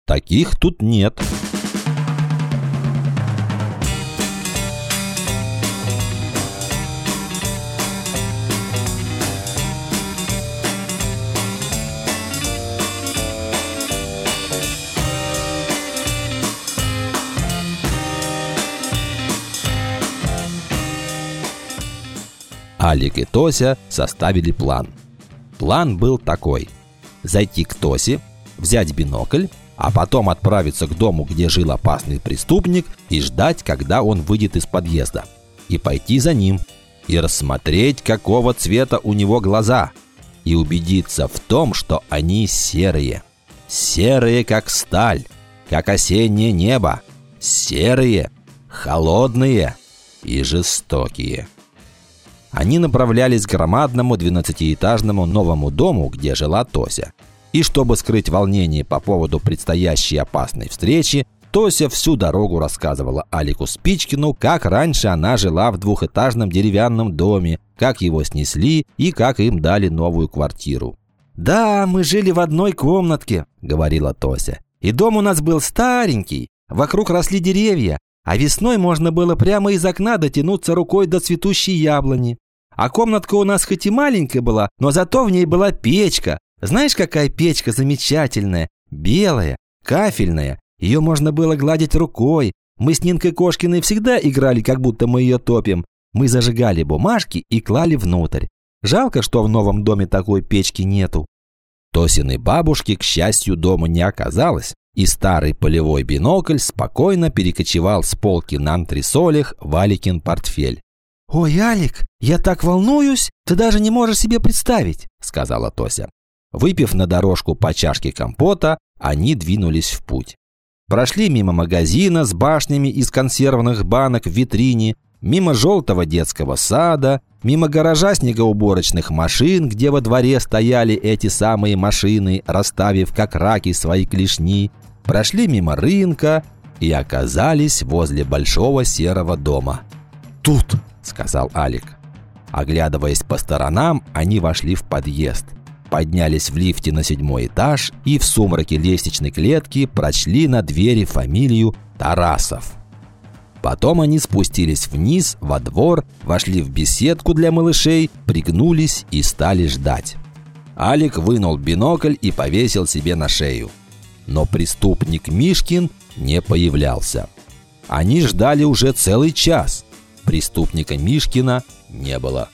Таких тут нет. Алик и Тося составили план. План был такой: зайти к Тосе, взять бинокль, а потом отправиться к дому, где жил опасный преступник, и ждать, когда он выйдет из подъезда. И пойти за ним, и рассмотреть, какого цвета у него глаза, и убедиться в том, что они серые. Серые, как сталь, как осеннее небо. Серые, холодные и жестокие. Они направлялись к громадному 12-этажному новому дому, где жила Тося. И чтобы скрыть волнение по поводу предстоящей опасной встречи, Тося всю дорогу рассказывала Алику Спичкину, как раньше она жила в двухэтажном деревянном доме, как его снесли и как им дали новую квартиру. «Да, мы жили в одной комнатке», — говорила Тося. «И дом у нас был старенький, вокруг росли деревья, а весной можно было прямо из окна дотянуться рукой до цветущей яблони. А комнатка у нас хоть и маленькая была, но зато в ней была печка. Знаешь, какая печка замечательная, белая, кафельная. Ее можно было гладить рукой. Мы с Нинкой Кошкиной всегда играли, как будто мы ее топим. Мы зажигали бумажки и клали внутрь. Жалко, что в новом доме такой печки нету». Тосиной бабушки, к счастью, дома не оказалось, и старый полевой бинокль спокойно перекочевал с полки на антресолях в Аликин портфель. «Ой, Алик, я так волнуюсь, ты даже не можешь себе представить», — сказала Тося. Выпив на дорожку по чашке компота, они двинулись в путь. Прошли мимо магазина с башнями из консервных банок в витрине, мимо желтого детского сада, мимо гаража снегоуборочных машин, где во дворе стояли эти самые машины, расставив как раки свои клешни, прошли мимо рынка и оказались возле большого серого дома. «Тут!» — сказал Алик. Оглядываясь по сторонам, они вошли в подъезд. Поднялись в лифте на 7-й этаж и в сумраке лестничной клетки прочли на двери фамилию Тарасов. Потом они спустились вниз, во двор, вошли в беседку для малышей, пригнулись и стали ждать. Алик вынул бинокль и повесил себе на шею. Но преступник Мишкин не появлялся. Они ждали уже целый час. Преступника Мишкина не было.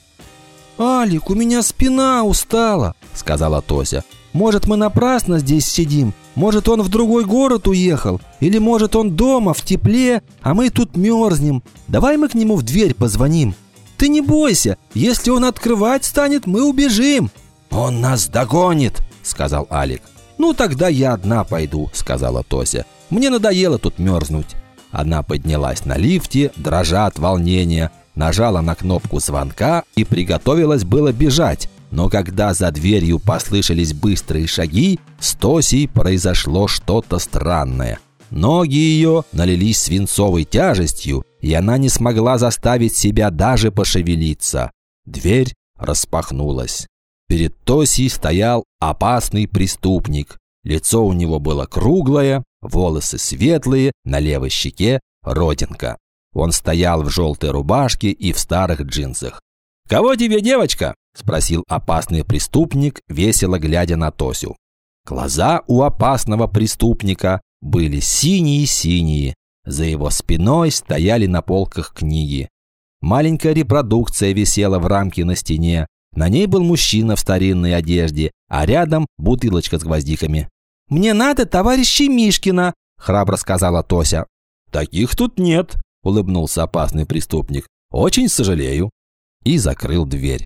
«Алик, у меня спина устала», — сказала Тося. «Может, мы напрасно здесь сидим? Может, он в другой город уехал? Или, может, он дома, в тепле, а мы тут мерзнем? Давай мы к нему в дверь позвоним. Ты не бойся, если он открывать станет, мы убежим». «Он нас догонит», — сказал Алик. «Ну, тогда я одна пойду», — сказала Тося. «Мне надоело тут мерзнуть». Она поднялась на лифте, дрожа от волнения, нажала на кнопку звонка и приготовилась было бежать. Но когда за дверью послышались быстрые шаги, с Тосей произошло что-то странное. Ноги ее налились свинцовой тяжестью, и она не смогла заставить себя даже пошевелиться. Дверь распахнулась. Перед Тосей стоял опасный преступник. Лицо у него было круглое, волосы светлые, на левой щеке родинка. Он стоял в желтой рубашке и в старых джинсах. «Кого тебе, девочка?» – спросил опасный преступник, весело глядя на Тосю. Глаза у опасного преступника были синие-синие. За его спиной стояли на полках книги. Маленькая репродукция висела в рамке на стене. На ней был мужчина в старинной одежде, а рядом бутылочка с гвоздиками. «Мне надо товарища Мишкина», – храбро сказала Тося. «Таких тут нет», – улыбнулся опасный преступник. «Очень сожалею». И закрыл дверь.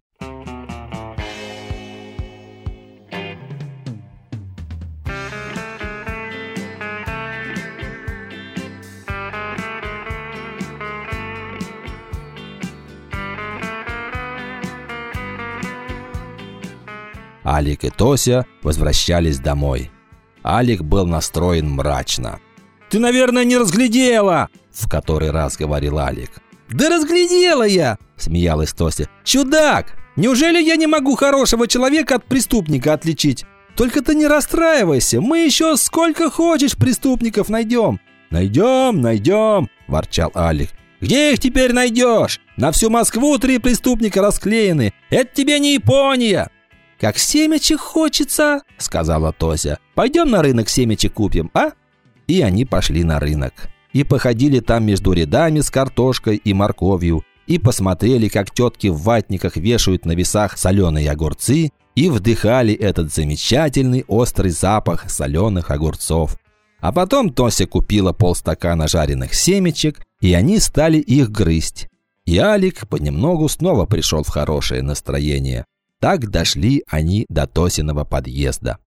Алик и Тося возвращались домой. Алик был настроен мрачно. «Ты, наверное, не разглядела!» – в который раз говорил Алик. «Да разглядела я!» – смеялась Тося. «Чудак! Неужели я не могу хорошего человека от преступника отличить? Только ты не расстраивайся, мы еще сколько хочешь преступников найдем». «Найдем», – ворчал Алик. «Где их теперь найдешь? На всю Москву 3 преступника расклеены. Это тебе не Япония!» «Как семечек хочется», – сказала Тося. «Пойдем на рынок семечек купим, а?» И они пошли на рынок. И походили там между рядами с картошкой и морковью. И посмотрели, как тетки в ватниках вешают на весах соленые огурцы. И вдыхали этот замечательный острый запах соленых огурцов. А потом Тося купила полстакана жареных семечек, и они стали их грызть. И Алик понемногу снова пришел в хорошее настроение. Так дошли они до Тосиного подъезда.